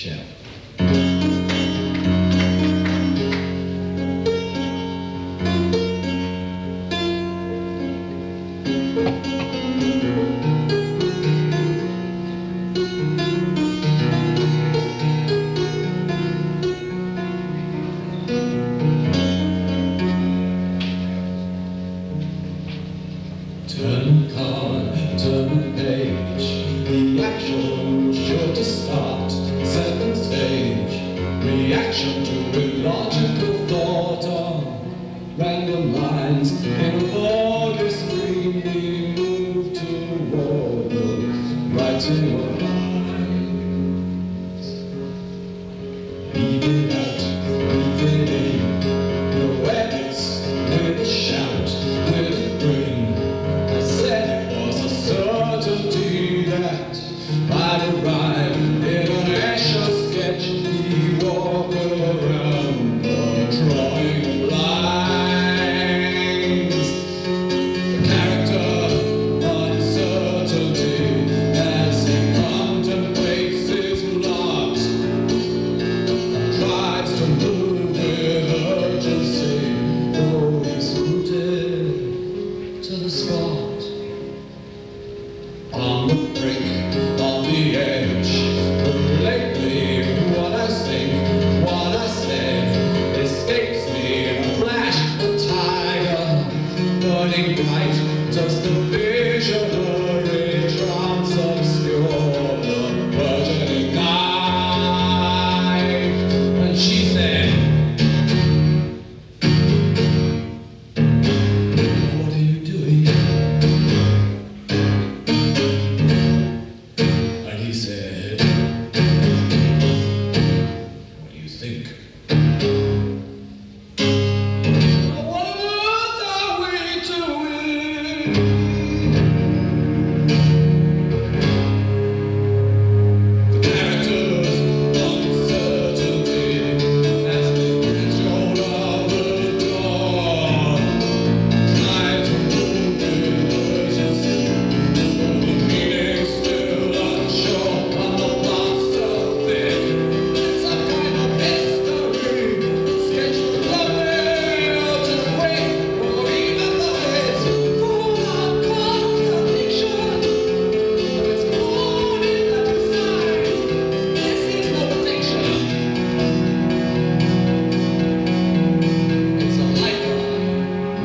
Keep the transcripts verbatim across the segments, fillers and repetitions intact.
shell. Turn the card, turn the page, reaction sure to start, second stage, reaction to illogical thought on random lines in a border screen being moved toward the writing of lines. Leave it out, leave it in, no edits, with a shout, with a grin. Certainty that I'd arrive in an Escher sketch. We walk around the drawing lines. The character uncertainty as he contemplates his lot, tries to move with urgency, though he's rooted to the spot. On the brink, on the edge, but lately what I think, what I said, escapes me in a flash, a tiger, burning bright, just the visionary trance obscure the burgeoning night. And she said, what are you doing? He said, what do you think? What are we doing? The character's uncertainty as they threshold of the door, try to move with urgency, but the meaning still unsure. On the plots of it, it's a kind of history. Sketch was lovely, or just wait, or even though it's full of contradiction, it's born in the design. This is no fiction. It's a lifeline.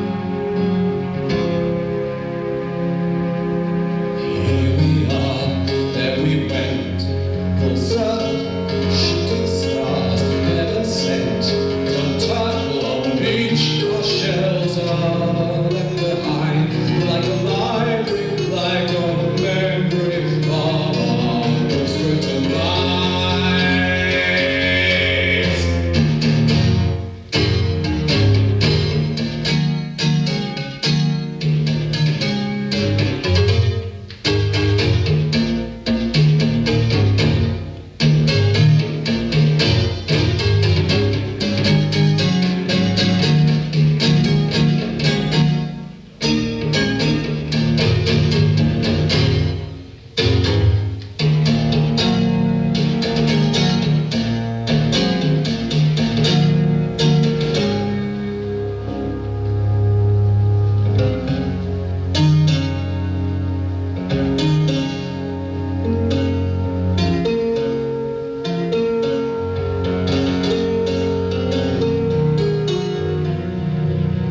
Here we are, there we went, full circle, shooting stars, heaven sent, convertible on the beach, our shells are left behind, like a library, like a memory of our ghostwritten lines.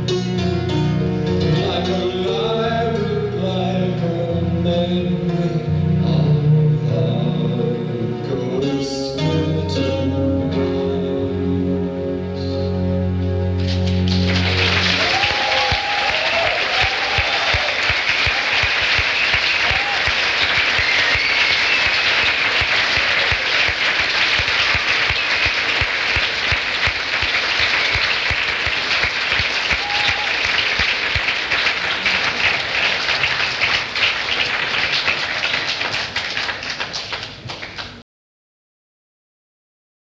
Like a library, like a memory